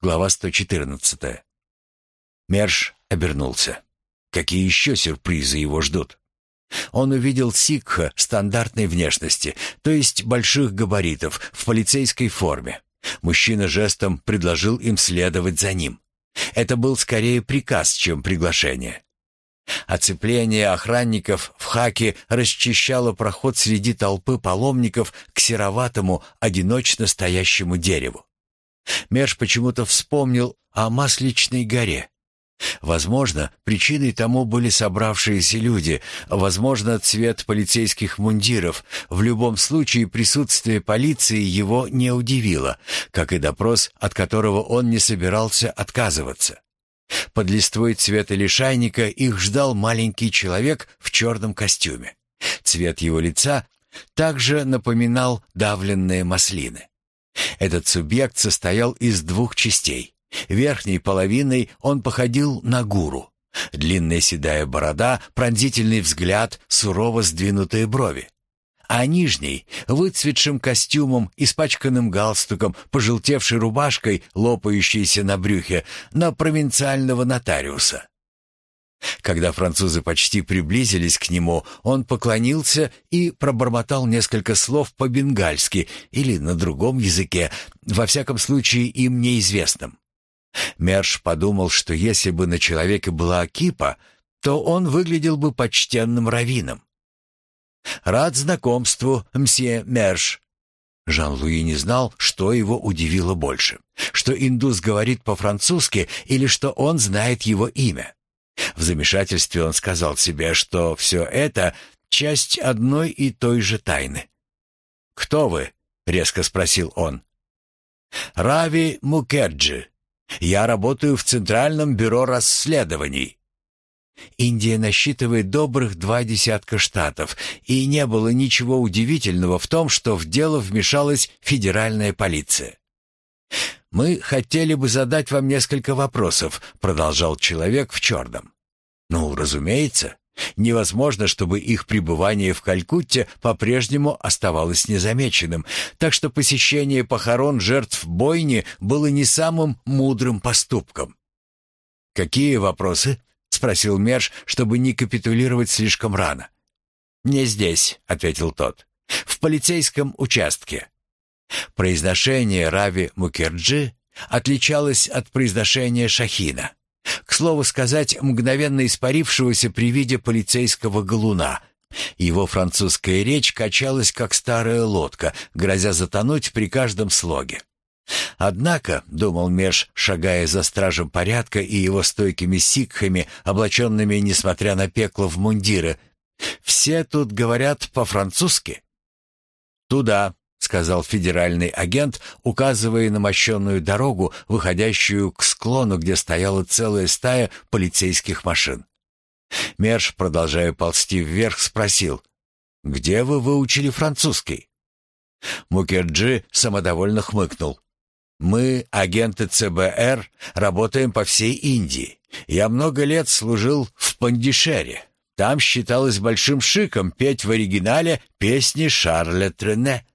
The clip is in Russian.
Глава 114. Мерш обернулся. Какие еще сюрпризы его ждут? Он увидел сикха стандартной внешности, то есть больших габаритов, в полицейской форме. Мужчина жестом предложил им следовать за ним. Это был скорее приказ, чем приглашение. Оцепление охранников в хаке расчищало проход среди толпы паломников к сероватому, одиночно стоящему дереву. Мерш почему-то вспомнил о Масличной горе. Возможно, причиной тому были собравшиеся люди, возможно, цвет полицейских мундиров. В любом случае, присутствие полиции его не удивило, как и допрос, от которого он не собирался отказываться. Под листвой цвета лишайника их ждал маленький человек в черном костюме. Цвет его лица также напоминал давленные маслины. Этот субъект состоял из двух частей. Верхней половиной он походил на гуру. Длинная седая борода, пронзительный взгляд, сурово сдвинутые брови. А нижней, выцветшим костюмом, испачканным галстуком, пожелтевшей рубашкой, лопающейся на брюхе, на провинциального нотариуса. Когда французы почти приблизились к нему, он поклонился и пробормотал несколько слов по-бенгальски или на другом языке, во всяком случае им неизвестном. Мерш подумал, что если бы на человеке была кипа, то он выглядел бы почтенным раввином. «Рад знакомству, мсье Мерш». Жан-Луи не знал, что его удивило больше, что индус говорит по-французски или что он знает его имя. В замешательстве он сказал себе, что все это — часть одной и той же тайны. «Кто вы?» — резко спросил он. «Рави Мукерджи. Я работаю в Центральном бюро расследований». Индия насчитывает добрых 20 штатов, и не было ничего удивительного в том, что в дело вмешалась федеральная полиция. «Мы хотели бы задать вам несколько вопросов», — продолжал человек в черном. «Ну, разумеется, невозможно, чтобы их пребывание в Калькутте по-прежнему оставалось незамеченным, так что посещение похорон жертв бойни было не самым мудрым поступком». «Какие вопросы?» — спросил Мерш, чтобы не капитулировать слишком рано. «Не здесь», — ответил тот. «В полицейском участке». Произношение Рави Мукерджи отличалось от произношения Шахина. К слову сказать, мгновенно испарившегося при виде полицейского галуна. Его французская речь качалась, как старая лодка, грозя затонуть при каждом слоге. «Однако», — думал Мерш, шагая за стражем порядка и его стойкими сикхами, облаченными, несмотря на пекло, в мундиры, «все тут говорят по-французски». «Туда», — сказал федеральный агент, указывая на мощенную дорогу, выходящую к склону, где стояла целая стая полицейских машин. Мерш, продолжая ползти вверх, спросил: «Где вы выучили французский?» Мукерджи самодовольно хмыкнул. «Мы, агенты ЦБР, работаем по всей Индии. Я много лет служил в Пандишере. Там считалось большим шиком петь в оригинале песни Шарля Трене».